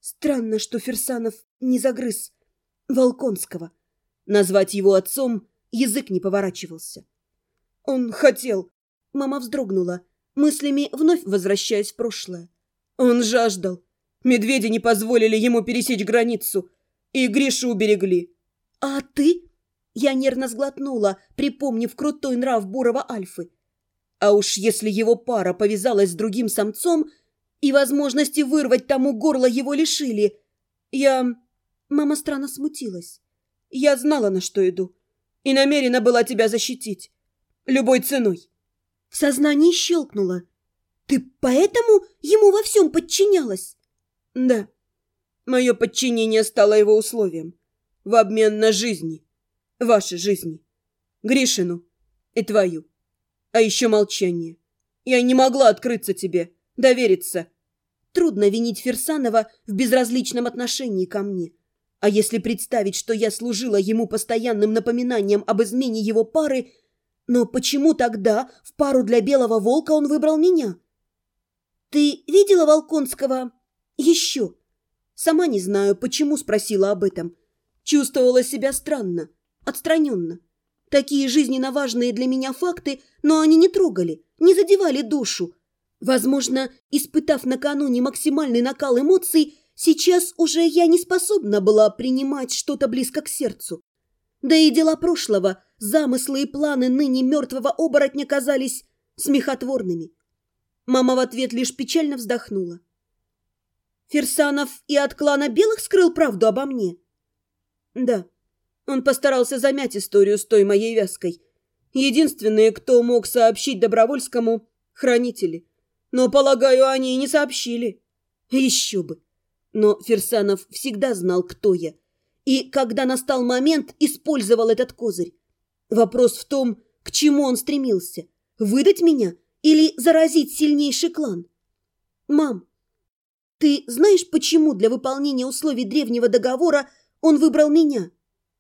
Странно, что Фирсанов не загрыз Волконского. Назвать его отцом язык не поворачивался. Он хотел. Мама вздрогнула, мыслями вновь возвращаясь в прошлое. Он жаждал. Медведи не позволили ему пересечь границу. И Гришу уберегли. А ты? Я нервно сглотнула, припомнив крутой нрав Бурова Альфы. А уж если его пара повязалась с другим самцом, и возможности вырвать тому горло его лишили, Мама странно смутилась. Я знала, на что иду, и намерена была тебя защитить. Любой ценой. В сознании щелкнуло. Ты поэтому ему во всем подчинялась? Да. Мое подчинение стало его условием. В обмен на жизни. Ваши жизни. Гришину и твою. А еще молчание. Я не могла открыться тебе, довериться. Трудно винить Фирсанова в безразличном отношении ко мне. А если представить, что я служила ему постоянным напоминанием об измене его пары, но почему тогда в пару для Белого Волка он выбрал меня? Ты видела Волконского еще? Сама не знаю, почему спросила об этом. Чувствовала себя странно, отстраненно. Такие жизненно важные для меня факты, но они не трогали, не задевали душу. Возможно, испытав накануне максимальный накал эмоций, сейчас уже я не способна была принимать что-то близко к сердцу. Да и дела прошлого, замыслы и планы ныне мертвого оборотня казались смехотворными. Мама в ответ лишь печально вздохнула. Фирсанов и от клана Белых скрыл правду обо мне? Да, он постарался замять историю с той моей вязкой. Единственные, кто мог сообщить Добровольскому — хранители. Но, полагаю, они и не сообщили. Еще бы. Но Фирсанов всегда знал, кто я. И, когда настал момент, использовал этот козырь. Вопрос в том, к чему он стремился. Выдать меня или заразить сильнейший клан? Мам, ты знаешь, почему для выполнения условий древнего договора он выбрал меня?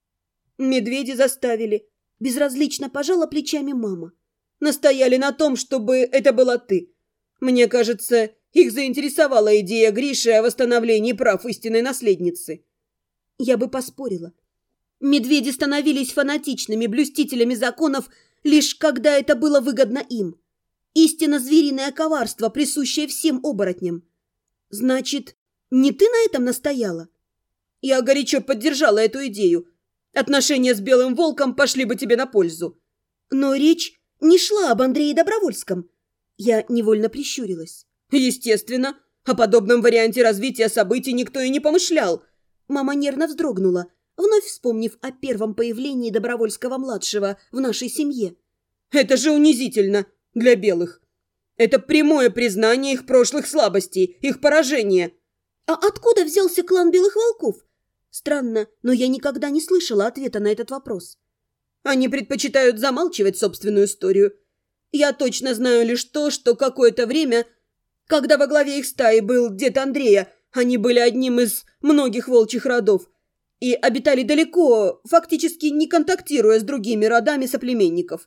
Медведи заставили. Безразлично пожала плечами мама. Настояли на том, чтобы это была ты. Мне кажется, их заинтересовала идея Гриши о восстановлении прав истинной наследницы. Я бы поспорила. Медведи становились фанатичными блюстителями законов, лишь когда это было выгодно им. Истинно звериное коварство, присущее всем оборотням. Значит, не ты на этом настояла? Я горячо поддержала эту идею. Отношения с Белым Волком пошли бы тебе на пользу. Но речь не шла об Андрее Добровольском. Я невольно прищурилась. Естественно, о подобном варианте развития событий никто и не помышлял. Мама нервно вздрогнула, вновь вспомнив о первом появлении Добровольского-младшего в нашей семье. Это же унизительно для белых. Это прямое признание их прошлых слабостей, их поражения. А откуда взялся клан Белых Волков? Странно, но я никогда не слышала ответа на этот вопрос. Они предпочитают замалчивать собственную историю. Я точно знаю лишь то, что какое-то время, когда во главе их стаи был дед Андрея, они были одним из многих волчьих родов и обитали далеко, фактически не контактируя с другими родами соплеменников.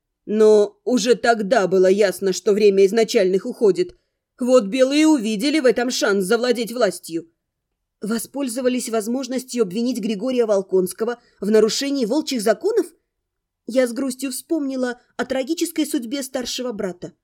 Но уже тогда было ясно, что время изначальных уходит. Вот белые увидели в этом шанс завладеть властью. Воспользовались возможностью обвинить Григория Волконского в нарушении волчьих законов? Я с грустью вспомнила о трагической судьбе старшего брата.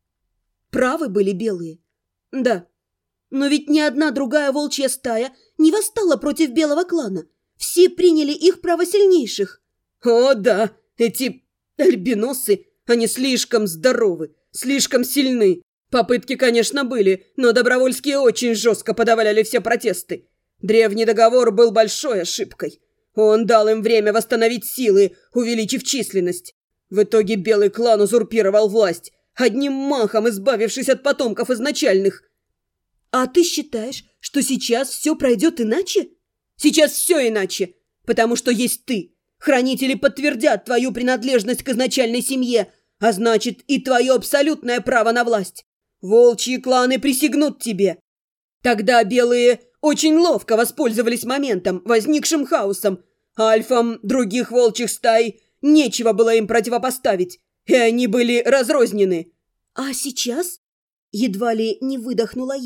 Правы были белые. Да. Но ведь ни одна другая волчья стая не восстала против белого клана. Все приняли их право сильнейших. О, да, эти альбиносы, они слишком здоровы, слишком сильны. Попытки, конечно, были, но Добровольские очень жестко подавляли все протесты. Древний договор был большой ошибкой. Он дал им время восстановить силы, увеличив численность. В итоге белый клан узурпировал власть, одним махом избавившись от потомков изначальных. А ты считаешь, что сейчас все пройдет иначе? Сейчас все иначе, потому что есть ты. Хранители подтвердят твою принадлежность к изначальной семье, а значит и твое абсолютное право на власть. Волчьи кланы присягнут тебе. Тогда белые очень ловко воспользовались моментом, возникшим хаосом. Альфам других волчьих стай нечего было им противопоставить, и они были разрознены. А сейчас? Едва ли не выдохнула я,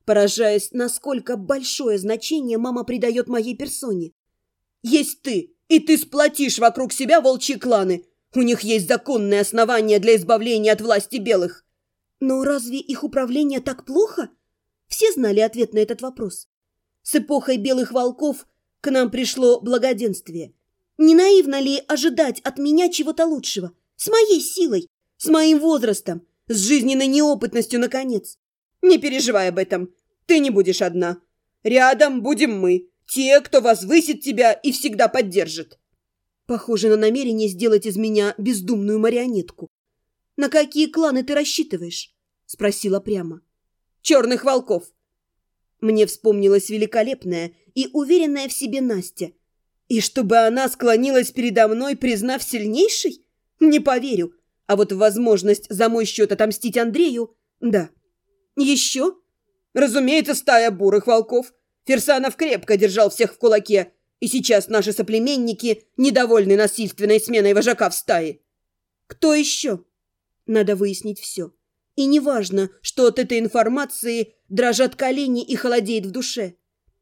поражаясь, насколько большое значение мама придает моей персоне. «Есть ты, и ты сплотишь вокруг себя волчьи кланы. У них есть законные основания для избавления от власти белых». Но разве их управление так плохо? Все знали ответ на этот вопрос. С эпохой белых волков к нам пришло благоденствие. Не наивно ли ожидать от меня чего-то лучшего? С моей силой, с моим возрастом, с жизненной неопытностью, наконец. Не переживай об этом. Ты не будешь одна. Рядом будем мы, те, кто возвысит тебя и всегда поддержит. Похоже на намерение сделать из меня бездумную марионетку. «На какие кланы ты рассчитываешь?» – спросила прямо. «Черных волков». Мне вспомнилась великолепная и уверенная в себе Настя. И чтобы она склонилась передо мной, признав сильнейшей? Не поверю. А вот в возможность за мой счет отомстить Андрею – да. Еще? Разумеется, стая бурых волков. Фирсанов крепко держал всех в кулаке, и сейчас наши соплеменники недовольны насильственной сменой вожака в стае. Кто еще? Надо выяснить все. И неважно, что от этой информации дрожат колени и холодеет в душе.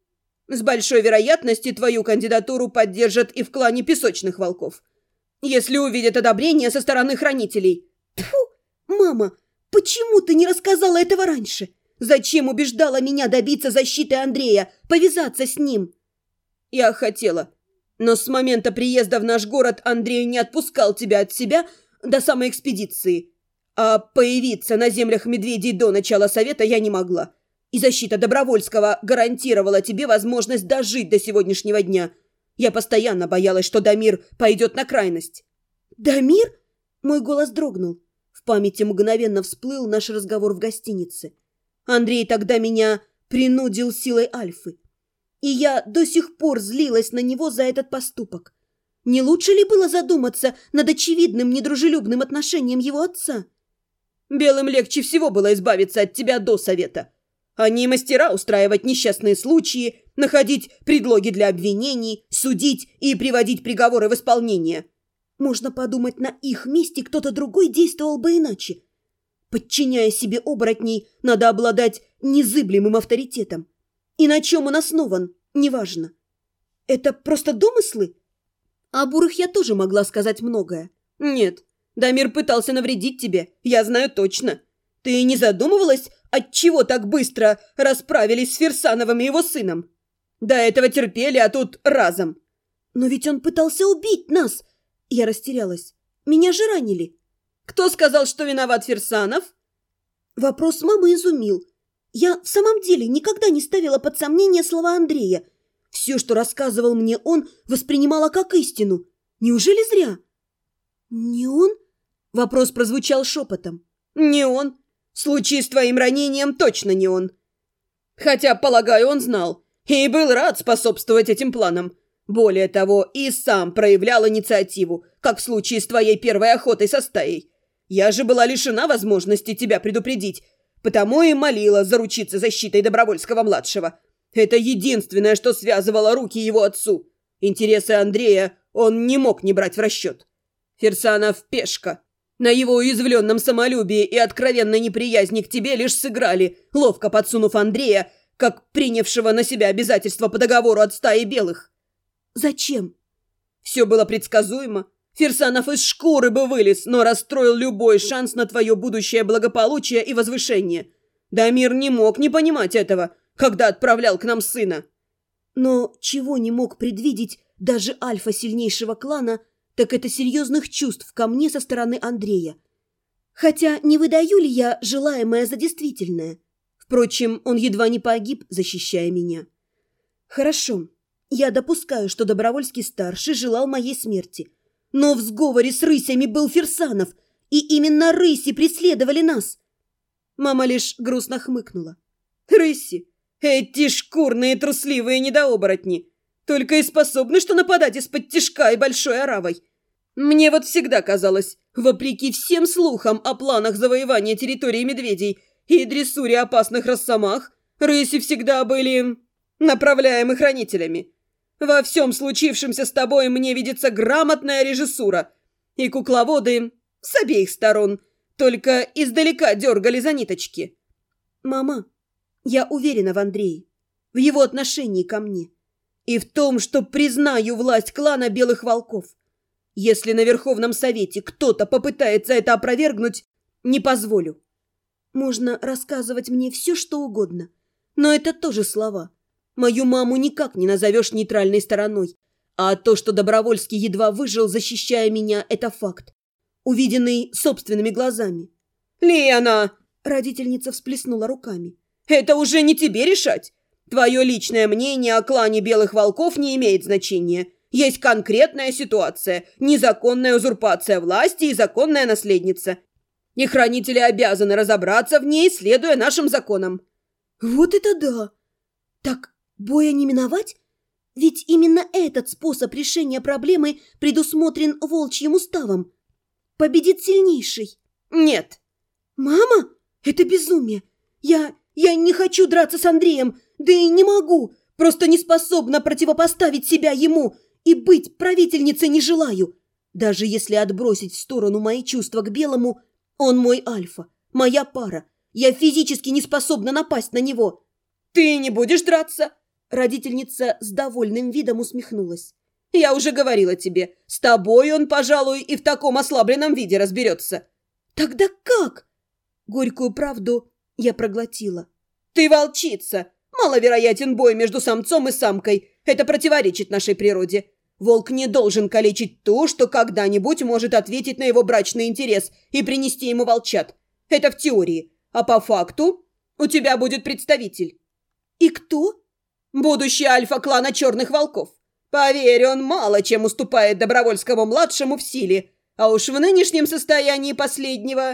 С большой вероятностью твою кандидатуру поддержат и в клане песочных волков, если увидят одобрение со стороны хранителей. Тьфу! Мама, почему ты не рассказала этого раньше? Зачем убеждала меня добиться защиты Андрея, повязаться с ним? Я хотела, но с момента приезда в наш город Андрей не отпускал тебя от себя до самой экспедиции. А появиться на землях медведей до начала совета я не могла. И защита Добровольского гарантировала тебе возможность дожить до сегодняшнего дня. Я постоянно боялась, что Дамир пойдет на крайность». «Дамир?» Мой голос дрогнул. В памяти мгновенно всплыл наш разговор в гостинице. Андрей тогда меня принудил силой Альфы. И я до сих пор злилась на него за этот поступок. Не лучше ли было задуматься над очевидным недружелюбным отношением его отца? «Белым легче всего было избавиться от тебя до совета. Они мастера устраивать несчастные случаи, находить предлоги для обвинений, судить и приводить приговоры в исполнение. Можно подумать, на их месте кто-то другой действовал бы иначе. Подчиняя себе оборотней, надо обладать незыблемым авторитетом. И на чем он основан, неважно. Это просто домыслы? О бурых я тоже могла сказать многое. Нет, Дамир пытался навредить тебе, я знаю точно. Ты не задумывалась, отчего так быстро расправились с Фирсановым и его сыном? До этого терпели, а тут разом. Но ведь он пытался убить нас. Я растерялась. Меня же ранили. Кто сказал, что виноват Фирсанов? Вопрос мамы изумил. Я в самом деле никогда не ставила под сомнение слова Андрея. Все, что рассказывал мне он, воспринимала как истину. Неужели зря? Не он? Вопрос прозвучал шепотом. Не он. В случае с твоим ранением точно не он. Хотя, полагаю, он знал и был рад способствовать этим планам. Более того, и сам проявлял инициативу, как в случае с твоей первой охотой со стаей. Я же была лишена возможности тебя предупредить, потому и молила заручиться защитой Добровольского-младшего. Это единственное, что связывало руки его отцу. Интересы Андрея он не мог не брать в расчет. Фирсанов – пешка. На его уязвленном самолюбии и откровенной неприязни к тебе лишь сыграли, ловко подсунув Андрея, как принявшего на себя обязательства по договору от стаи белых. Зачем? Все было предсказуемо. Фирсанов из шкуры бы вылез, но расстроил любой шанс на твое будущее благополучие и возвышение. Дамир не мог не понимать этого, когда отправлял к нам сына. Но чего не мог предвидеть даже альфа сильнейшего клана, так это серьезных чувств ко мне со стороны Андрея. Хотя не выдаю ли я желаемое за действительное? Впрочем, он едва не погиб, защищая меня. Хорошо, я допускаю, что Добровольский-старший желал моей смерти. Но в сговоре с рысями был Фирсанов, и именно рыси преследовали нас. Мама лишь грустно хмыкнула. Рыси, эти шкурные трусливые недооборотни, только и способны что нападать из-под тишка и большой оравой. Мне вот всегда казалось, вопреки всем слухам о планах завоевания территории медведей и дрессуре опасных росомах, рыси всегда были направляемы хранителями. Во всем случившемся с тобой мне видится грамотная режиссура, и кукловоды с обеих сторон только издалека дергали за ниточки. Мама, Я уверена в Андрее, в его отношении ко мне и в том, что признаю власть клана Белых Волков. Если на Верховном Совете кто-то попытается это опровергнуть, не позволю. Можно рассказывать мне все, что угодно, но это тоже слова. Мою маму никак не назовешь нейтральной стороной, а то, что Добровольский едва выжил, защищая меня, это факт, увиденный собственными глазами. «Лена!» – родительница всплеснула руками. «Это уже не тебе решать. Твое личное мнение о клане Белых Волков не имеет значения. Есть конкретная ситуация, незаконная узурпация власти и законная наследница. И хранители обязаны разобраться в ней, следуя нашим законам». «Вот это да! Так боя не миновать? Ведь именно этот способ решения проблемы предусмотрен волчьим уставом. Победит сильнейший». «Нет». «Мама? Это безумие. Я не хочу драться с Андреем, да и не могу. Просто не способна противопоставить себя ему и быть правительницей не желаю. Даже если отбросить в сторону мои чувства к Белому, он мой альфа, моя пара. Я физически не способна напасть на него». «Ты не будешь драться?» Родительница с довольным видом усмехнулась. «Я уже говорила тебе, с тобой он, пожалуй, и в таком ослабленном виде разберется». «Тогда как?» Горькую правду я проглотила. «Ты волчица. Маловероятен бой между самцом и самкой. Это противоречит нашей природе. Волк не должен калечить то, что когда-нибудь может ответить на его брачный интерес и принести ему волчат. Это в теории. А по факту у тебя будет представитель». «И кто?» «Будущий альфа клана Черных Волков. Поверь, он мало чем уступает Добровольскому-младшему в силе. А уж в нынешнем состоянии последнего...»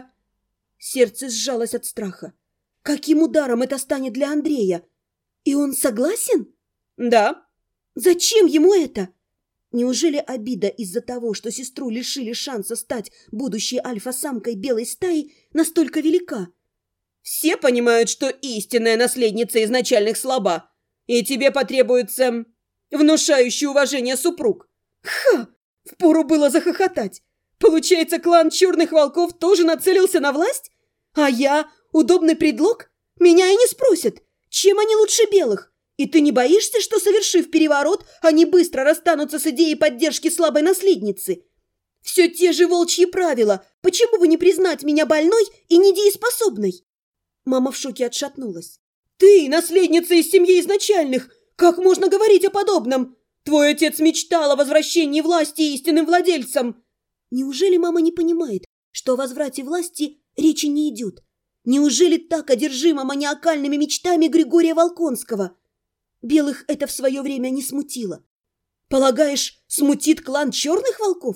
Сердце сжалось от страха. Каким ударом это станет для Андрея? И он согласен? «Да». «Зачем ему это?» Неужели обида из-за того, что сестру лишили шанса стать будущей альфа-самкой белой стаи, настолько велика? «Все понимают, что истинная наследница изначальных слаба, и тебе потребуется внушающий уважение супруг». «Ха! Впору было захохотать. Получается, клан Черных Волков тоже нацелился на власть? А я – удобный предлог? Меня и не спросят, чем они лучше белых? И ты не боишься, что, совершив переворот, они быстро расстанутся с идеей поддержки слабой наследницы? Все те же волчьи правила. Почему бы не признать меня больной и недееспособной?» Мама в шоке отшатнулась. «Ты наследница из семьи изначальных. Как можно говорить о подобном? Твой отец мечтал о возвращении власти истинным владельцам». Неужели мама не понимает, что о возврате власти речи не идет? Неужели так одержима маниакальными мечтами Григория Волконского? Белых это в свое время не смутило. Полагаешь, смутит клан Черных Волков?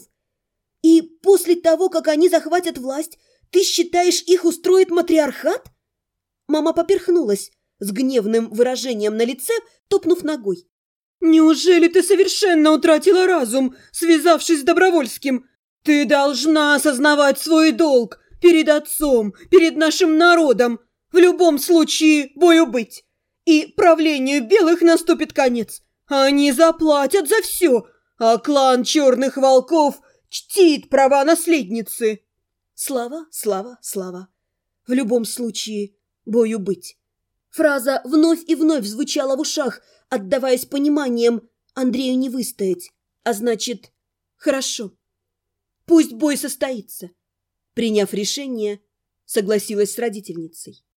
И после того, как они захватят власть, ты считаешь, их устроит матриархат? Мама поперхнулась, с гневным выражением на лице, топнув ногой. «Неужели ты совершенно утратила разум, связавшись с Добровольским? Ты должна осознавать свой долг перед отцом, перед нашим народом. В любом случае бою быть. И правлению белых наступит конец. Они заплатят за все, а клан Черных Волков чтит права наследницы». Слава, слава, слава. В любом случае бою быть. Фраза вновь и вновь звучала в ушах, отдаваясь пониманием: Андрею не выстоять. А значит, хорошо. Пусть бой состоится. Приняв решение, согласилась с родительницей.